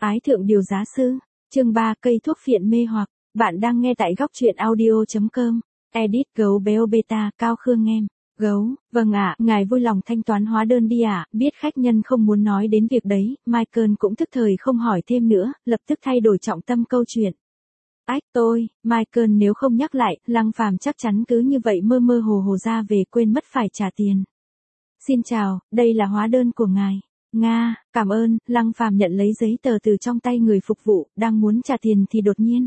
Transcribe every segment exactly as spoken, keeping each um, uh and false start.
Ái thượng điều giá sư, chương ba cây thuốc phiện mê hoặc, bạn đang nghe tại góc truyện audio.com, edit gấu béo beta, Cao Khương em. Gấu, vâng ạ, ngài vui lòng thanh toán hóa đơn đi ạ, biết khách nhân không muốn nói đến việc đấy, Michael cũng tức thời không hỏi thêm nữa, lập tức thay đổi trọng tâm câu chuyện. Ách tôi, Michael nếu không nhắc lại, Lăng Phàm chắc chắn cứ như vậy mơ mơ hồ hồ ra về quên mất phải trả tiền. Xin chào, đây là hóa đơn của ngài. Nga, cảm ơn, Lăng Phàm nhận lấy giấy tờ từ trong tay người phục vụ, đang muốn trả tiền thì đột nhiên.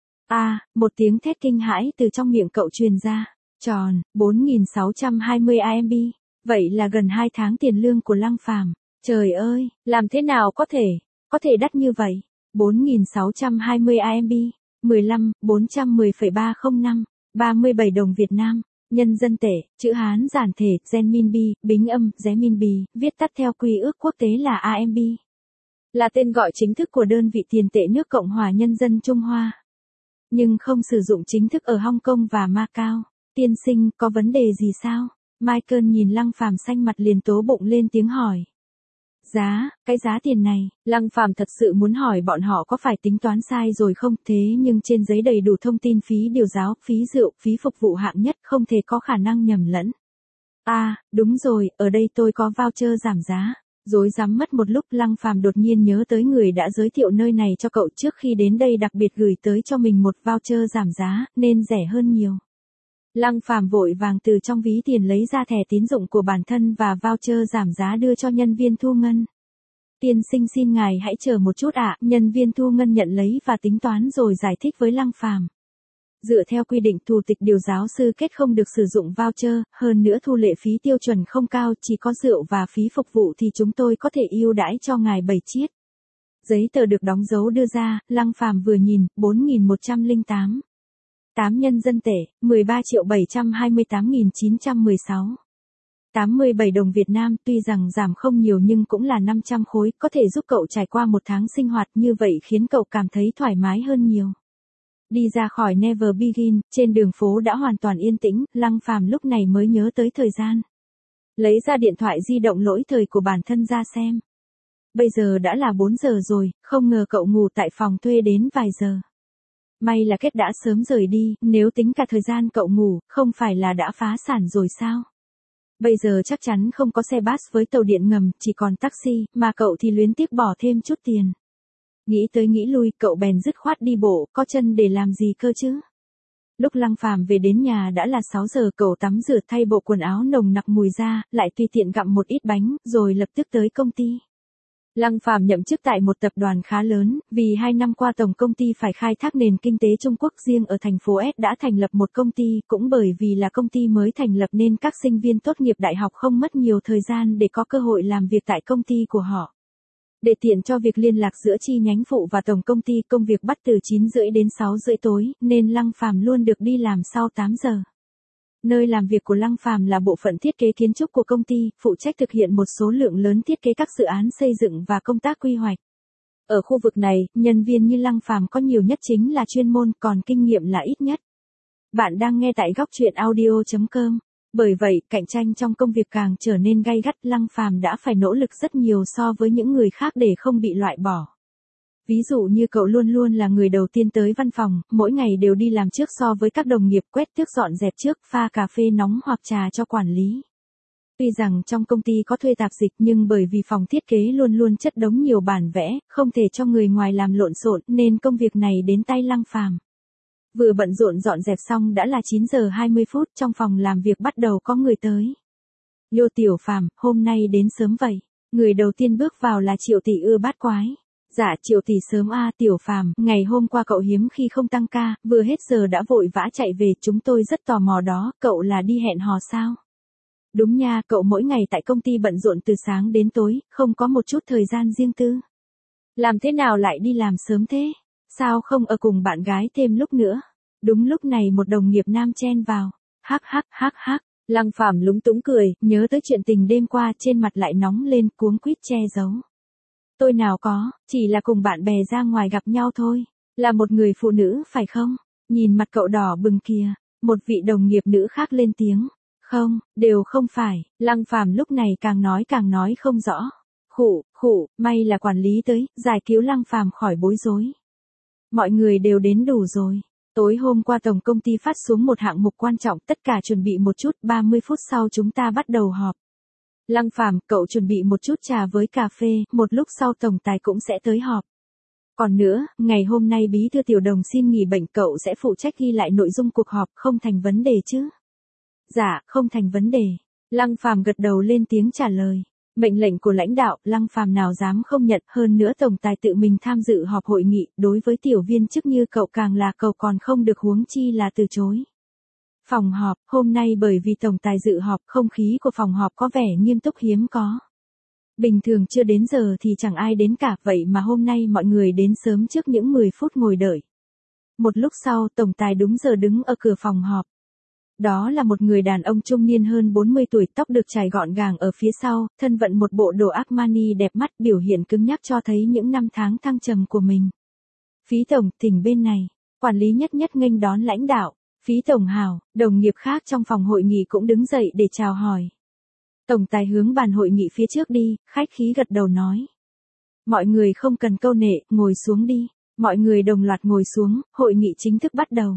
À, một tiếng thét kinh hãi từ trong miệng cậu truyền ra. Tròn, bốn nghìn sáu trăm hai mươi a em bê, vậy là gần hai tháng tiền lương của Lăng Phàm. Trời ơi, làm thế nào có thể, có thể đắt như vậy? bốn nghìn sáu trăm hai mươi a em bê, mười lăm, bốn trăm mười phẩy ba không năm, ba mươi bảy đồng Việt Nam. Nhân dân tệ, chữ Hán giản thể, Renminbi, bính âm, Renminbi, viết tắt theo quy ước quốc tế là a em bê. Là tên gọi chính thức của đơn vị tiền tệ nước Cộng hòa Nhân dân Trung Hoa. Nhưng không sử dụng chính thức ở Hong Kong và Macau. Tiên sinh, có vấn đề gì sao? Michael nhìn Lăng Phàm xanh mặt liền tố bụng lên tiếng hỏi. Giá, cái giá tiền này, Lăng Phàm thật sự muốn hỏi bọn họ có phải tính toán sai rồi không, thế nhưng trên giấy đầy đủ thông tin phí điều giáo, phí rượu, phí phục vụ hạng nhất, không thể có khả năng nhầm lẫn. À, đúng rồi, ở đây tôi có voucher giảm giá. Rối rắm mất một lúc, Lăng Phàm đột nhiên nhớ tới người đã giới thiệu nơi này cho cậu trước khi đến đây, đặc biệt gửi tới cho mình một voucher giảm giá, nên rẻ hơn nhiều. Lăng Phàm vội vàng từ trong ví tiền lấy ra thẻ tín dụng của bản thân và voucher giảm giá đưa cho nhân viên thu ngân. Tiên sinh xin ngài hãy chờ một chút ạ, nhân viên thu ngân nhận lấy và tính toán rồi giải thích với Lăng Phàm. Dựa theo quy định thủ tịch điều giáo sư kết không được sử dụng voucher, hơn nữa thu lệ phí tiêu chuẩn không cao, chỉ có rượu và phí phục vụ thì chúng tôi có thể ưu đãi cho ngài bảy chiết. Giấy tờ được đóng dấu đưa ra, Lăng Phàm vừa nhìn, bốn nghìn một trăm lẻ tám. tám nhân dân tệ, mười ba triệu bảy trăm hai mươi tám nghìn chín trăm mười sáu. tám mươi bảy đồng Việt Nam, tuy rằng giảm không nhiều nhưng cũng là năm trăm khối, có thể giúp cậu trải qua một tháng sinh hoạt, như vậy khiến cậu cảm thấy thoải mái hơn nhiều. Đi ra khỏi Never Begin, trên đường phố đã hoàn toàn yên tĩnh, Lăng Phàm lúc này mới nhớ tới thời gian. Lấy ra điện thoại di động lỗi thời của bản thân ra xem. Bây giờ đã là bốn giờ rồi, không ngờ cậu ngủ tại phòng thuê đến vài giờ. May là Kết đã sớm rời đi, nếu tính cả thời gian cậu ngủ, không phải là đã phá sản rồi sao? Bây giờ chắc chắn không có xe bus với tàu điện ngầm, chỉ còn taxi, mà cậu thì luyến tiếc bỏ thêm chút tiền. Nghĩ tới nghĩ lui, cậu bèn dứt khoát đi bộ, có chân để làm gì cơ chứ? Lúc Lăng Phàm về đến nhà đã là sáu giờ, cậu tắm rửa thay bộ quần áo nồng nặc mùi ra, lại tùy tiện gặm một ít bánh, rồi lập tức tới công ty. Lăng Phàm nhậm chức tại một tập đoàn khá lớn, vì hai năm qua tổng công ty phải khai thác nền kinh tế Trung Quốc, riêng ở thành phố S đã thành lập một công ty, cũng bởi vì là công ty mới thành lập nên các sinh viên tốt nghiệp đại học không mất nhiều thời gian để có cơ hội làm việc tại công ty của họ. Để tiện cho việc liên lạc giữa chi nhánh phụ và tổng công ty, công việc bắt từ chín rưỡi đến sáu rưỡi tối, nên Lăng Phàm luôn được đi làm sau tám giờ. Nơi làm việc của Lăng Phàm là bộ phận thiết kế kiến trúc của công ty, phụ trách thực hiện một số lượng lớn thiết kế các dự án xây dựng và công tác quy hoạch. Ở khu vực này, nhân viên như Lăng Phàm có nhiều nhất chính là chuyên môn, còn kinh nghiệm là ít nhất. Bạn đang nghe tại góc truyện audio.com. Bởi vậy, cạnh tranh trong công việc càng trở nên gay gắt, Lăng Phàm đã phải nỗ lực rất nhiều so với những người khác để không bị loại bỏ. Ví dụ như cậu luôn luôn là người đầu tiên tới văn phòng, mỗi ngày đều đi làm trước so với các đồng nghiệp, quét tước dọn dẹp trước, pha cà phê nóng hoặc trà cho quản lý. Tuy rằng trong công ty có thuê tạp dịch nhưng bởi vì phòng thiết kế luôn luôn chất đống nhiều bản vẽ, không thể cho người ngoài làm lộn xộn nên công việc này đến tay Lăng Phàm. Vừa bận rộn dọn dẹp xong đã là chín giờ hai mươi phút, trong phòng làm việc bắt đầu có người tới. Lô Tiểu Phàm, hôm nay đến sớm vậy. Người đầu tiên bước vào là Triệu Tỷ ưa bát quái. Dạ Triệu Tỷ sớm a à, Tiểu Phàm, ngày hôm qua cậu hiếm khi không tăng ca, vừa hết giờ đã vội vã chạy về, chúng tôi rất tò mò đó, cậu là đi hẹn hò sao? Đúng nha, cậu mỗi ngày tại công ty bận rộn từ sáng đến tối, không có một chút thời gian riêng tư. Làm thế nào lại đi làm sớm thế? Sao không ở cùng bạn gái thêm lúc nữa? Đúng lúc này một đồng nghiệp nam chen vào. Hắc hắc hắc hắc, Lăng Phàm lúng túng cười, nhớ tới chuyện tình đêm qua, trên mặt lại nóng lên, cuống quýt che giấu. Tôi nào có, chỉ là cùng bạn bè ra ngoài gặp nhau thôi. Là một người phụ nữ phải không? Nhìn mặt cậu đỏ bừng kìa. Một vị đồng nghiệp nữ khác lên tiếng. Không, đều không phải. Lăng Phàm lúc này càng nói càng nói không rõ. Khụ, khụ, may là quản lý tới, giải cứu Lăng Phàm khỏi bối rối. Mọi người đều đến đủ rồi. Tối hôm qua tổng công ty phát xuống một hạng mục quan trọng, tất cả chuẩn bị một chút, ba mươi phút sau chúng ta bắt đầu họp. Lăng Phàm, cậu chuẩn bị một chút trà với cà phê, một lúc sau tổng tài cũng sẽ tới họp. Còn nữa, ngày hôm nay bí thư tiểu đồng xin nghỉ bệnh, cậu sẽ phụ trách ghi lại nội dung cuộc họp, không thành vấn đề chứ? Dạ, không thành vấn đề. Lăng Phàm gật đầu lên tiếng trả lời. Mệnh lệnh của lãnh đạo, Lăng Phàm nào dám không nhận, hơn nữa tổng tài tự mình tham dự họp hội nghị, đối với tiểu viên chức như cậu càng là cậu còn không được, huống chi là từ chối. Phòng họp, hôm nay bởi vì tổng tài dự họp, không khí của phòng họp có vẻ nghiêm túc hiếm có. Bình thường chưa đến giờ thì chẳng ai đến cả, vậy mà hôm nay mọi người đến sớm trước những mười phút ngồi đợi. Một lúc sau, tổng tài đúng giờ đứng ở cửa phòng họp. Đó là một người đàn ông trung niên hơn bốn mươi tuổi, tóc được chải gọn gàng ở phía sau, thân vận một bộ đồ Armani đẹp mắt, biểu hiện cứng nhắc cho thấy những năm tháng thăng trầm của mình. Phí tổng, thỉnh bên này. Quản lý Nhất Nhất nghênh đón lãnh đạo. Phí tổng hào, đồng nghiệp khác trong phòng hội nghị cũng đứng dậy để chào hỏi. Tổng tài hướng bàn hội nghị phía trước đi, khách khí gật đầu nói. Mọi người không cần câu nệ, ngồi xuống đi. Mọi người đồng loạt ngồi xuống, hội nghị chính thức bắt đầu.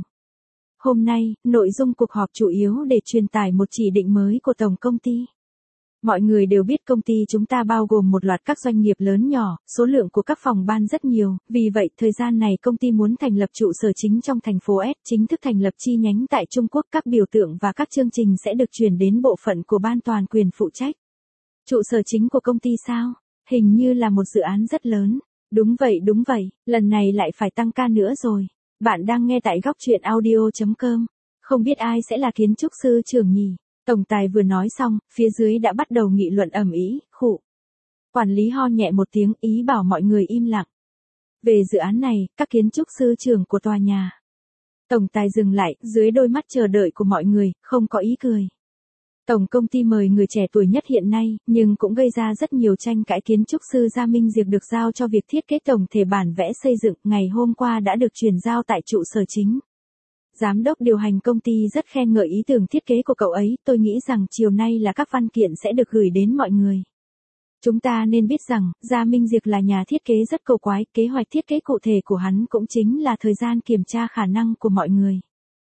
Hôm nay, nội dung cuộc họp chủ yếu để truyền tải một chỉ định mới của tổng công ty. Mọi người đều biết công ty chúng ta bao gồm một loạt các doanh nghiệp lớn nhỏ, số lượng của các phòng ban rất nhiều, vì vậy thời gian này công ty muốn thành lập trụ sở chính trong thành phố S, chính thức thành lập chi nhánh tại Trung Quốc, các biểu tượng và các chương trình sẽ được chuyển đến bộ phận của ban toàn quyền phụ trách. Trụ sở chính của công ty sao? Hình như là một dự án rất lớn. Đúng vậy đúng vậy, lần này lại phải tăng ca nữa rồi. Bạn đang nghe tại góc truyện audio chấm com. Không biết ai sẽ là kiến trúc sư trưởng nhỉ? Tổng tài vừa nói xong, phía dưới đã bắt đầu nghị luận ầm ĩ, khụ. Quản lý ho nhẹ một tiếng, ý bảo mọi người im lặng. Về dự án này, các kiến trúc sư trưởng của tòa nhà. Tổng tài dừng lại, dưới đôi mắt chờ đợi của mọi người, không có ý cười. Tổng công ty mời người trẻ tuổi nhất hiện nay, nhưng cũng gây ra rất nhiều tranh cãi. Kiến trúc sư Gia Minh Diệp được giao cho việc thiết kế tổng thể bản vẽ xây dựng, ngày hôm qua đã được chuyển giao tại trụ sở chính. Giám đốc điều hành công ty rất khen ngợi ý tưởng thiết kế của cậu ấy, tôi nghĩ rằng chiều nay là các văn kiện sẽ được gửi đến mọi người. Chúng ta nên biết rằng, Gia Minh Diệp là nhà thiết kế rất cầu quái, kế hoạch thiết kế cụ thể của hắn cũng chính là thời gian kiểm tra khả năng của mọi người.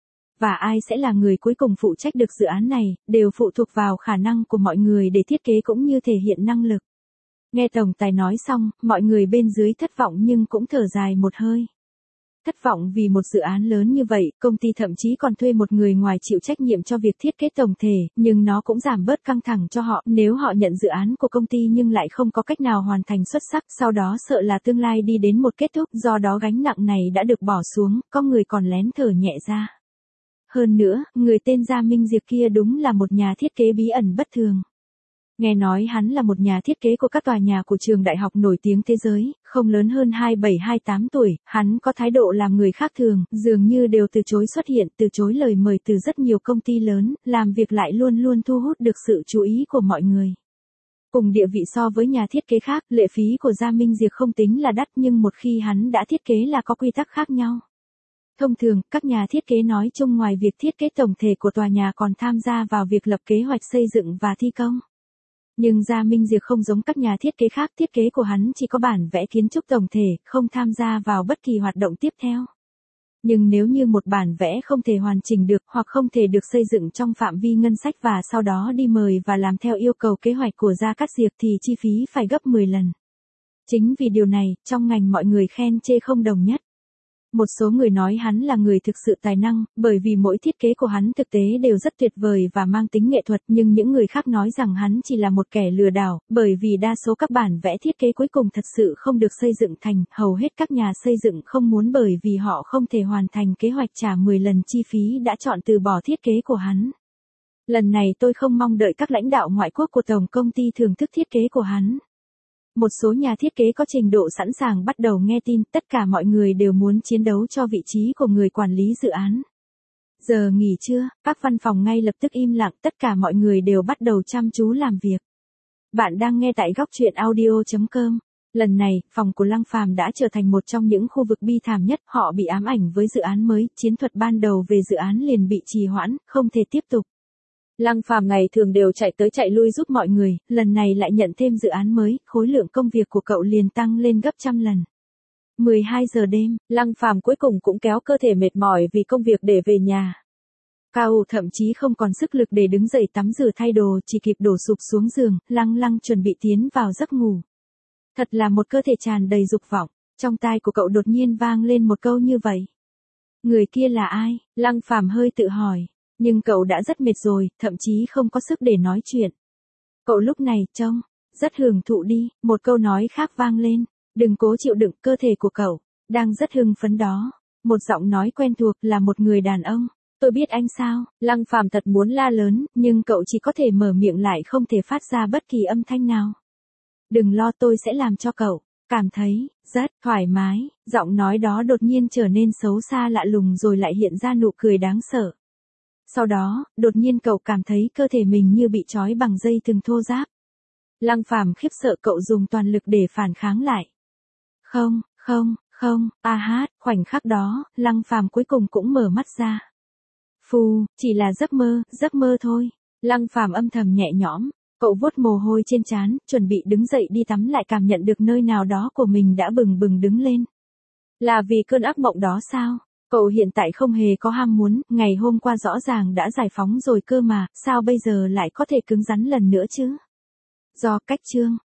Và ai sẽ là người cuối cùng phụ trách được dự án này, đều phụ thuộc vào khả năng của mọi người để thiết kế cũng như thể hiện năng lực. Nghe tổng tài nói xong, mọi người bên dưới thất vọng nhưng cũng thở dài một hơi. Thất vọng vì một dự án lớn như vậy, công ty thậm chí còn thuê một người ngoài chịu trách nhiệm cho việc thiết kế tổng thể, nhưng nó cũng giảm bớt căng thẳng cho họ. Nếu họ nhận dự án của công ty nhưng lại không có cách nào hoàn thành xuất sắc, sau đó sợ là tương lai đi đến một kết thúc, do đó gánh nặng này đã được bỏ xuống, có người còn lén thở nhẹ ra. Hơn nữa, người tên Gia Minh Diệp kia đúng là một nhà thiết kế bí ẩn bất thường. Nghe nói hắn là một nhà thiết kế của các tòa nhà của trường đại học nổi tiếng thế giới, không lớn hơn hai mươi bảy hai mươi tám tuổi, hắn có thái độ làm người khác thường, dường như đều từ chối xuất hiện, từ chối lời mời từ rất nhiều công ty lớn, làm việc lại luôn luôn thu hút được sự chú ý của mọi người. Cùng địa vị so với nhà thiết kế khác, lệ phí của Gia Minh Diệp không tính là đắt, nhưng một khi hắn đã thiết kế là có quy tắc khác nhau. Thông thường, các nhà thiết kế nói chung ngoài việc thiết kế tổng thể của tòa nhà còn tham gia vào việc lập kế hoạch xây dựng và thi công. Nhưng Gia Minh Diệp không giống các nhà thiết kế khác, thiết kế của hắn chỉ có bản vẽ kiến trúc tổng thể, không tham gia vào bất kỳ hoạt động tiếp theo. Nhưng nếu như một bản vẽ không thể hoàn chỉnh được hoặc không thể được xây dựng trong phạm vi ngân sách và sau đó đi mời và làm theo yêu cầu kế hoạch của Gia Cát Diệp thì chi phí phải gấp mười lần. Chính vì điều này, trong ngành mọi người khen chê không đồng nhất. Một số người nói hắn là người thực sự tài năng, bởi vì mỗi thiết kế của hắn thực tế đều rất tuyệt vời và mang tính nghệ thuật, nhưng những người khác nói rằng hắn chỉ là một kẻ lừa đảo, bởi vì đa số các bản vẽ thiết kế cuối cùng thật sự không được xây dựng thành, hầu hết các nhà xây dựng không muốn bởi vì họ không thể hoàn thành kế hoạch trả mười lần chi phí đã chọn từ bỏ thiết kế của hắn. Lần này tôi không mong đợi các lãnh đạo ngoại quốc của tổng công ty thưởng thức thiết kế của hắn. Một số nhà thiết kế có trình độ sẵn sàng bắt đầu nghe tin, tất cả mọi người đều muốn chiến đấu cho vị trí của người quản lý dự án. Giờ nghỉ trưa, các văn phòng ngay lập tức im lặng, tất cả mọi người đều bắt đầu chăm chú làm việc. Bạn đang nghe tại góc truyện audio chấm com. Lần này, phòng của Lăng Phàm đã trở thành một trong những khu vực bi thảm nhất, họ bị ám ảnh với dự án mới, chiến thuật ban đầu về dự án liền bị trì hoãn, không thể tiếp tục. Lăng Phàm ngày thường đều chạy tới chạy lui giúp mọi người, lần này lại nhận thêm dự án mới, khối lượng công việc của cậu liền tăng lên gấp trăm lần. mười hai giờ đêm, Lăng Phàm cuối cùng cũng kéo cơ thể mệt mỏi vì công việc để về nhà. Cao thậm chí không còn sức lực để đứng dậy tắm rửa thay đồ, chỉ kịp đổ sụp xuống giường, lăng lăng chuẩn bị tiến vào giấc ngủ. Thật là một cơ thể tràn đầy dục vọng, trong tai của cậu đột nhiên vang lên một câu như vậy. Người kia là ai? Lăng Phàm hơi tự hỏi, nhưng cậu đã rất mệt rồi, thậm chí không có sức để nói chuyện. Cậu lúc này trông rất hưởng thụ đi, một câu nói khác vang lên, đừng cố chịu đựng, cơ thể của cậu đang rất hưng phấn đó. Một giọng nói quen thuộc là một người đàn ông. Tôi biết anh sao? Lăng Phàm thật muốn la lớn, nhưng cậu chỉ có thể mở miệng lại không thể phát ra bất kỳ âm thanh nào. Đừng lo, tôi sẽ làm cho cậu cảm thấy rất thoải mái. Giọng nói đó đột nhiên trở nên xấu xa lạ lùng rồi lại hiện ra nụ cười đáng sợ. Sau đó, đột nhiên cậu cảm thấy cơ thể mình như bị trói bằng dây thừng thô ráp. Lăng Phàm khiếp sợ, cậu dùng toàn lực để phản kháng lại. Không, không, không, a hát, khoảnh khắc đó, Lăng Phàm cuối cùng cũng mở mắt ra. Phù, chỉ là giấc mơ, giấc mơ thôi. Lăng Phàm âm thầm nhẹ nhõm, cậu vuốt mồ hôi trên trán, chuẩn bị đứng dậy đi tắm, lại cảm nhận được nơi nào đó của mình đã bừng bừng đứng lên. Là vì cơn ác mộng đó sao? Cậu hiện tại không hề có ham muốn, ngày hôm qua rõ ràng đã giải phóng rồi cơ mà, sao bây giờ lại có thể cứng rắn lần nữa chứ? Do cách chương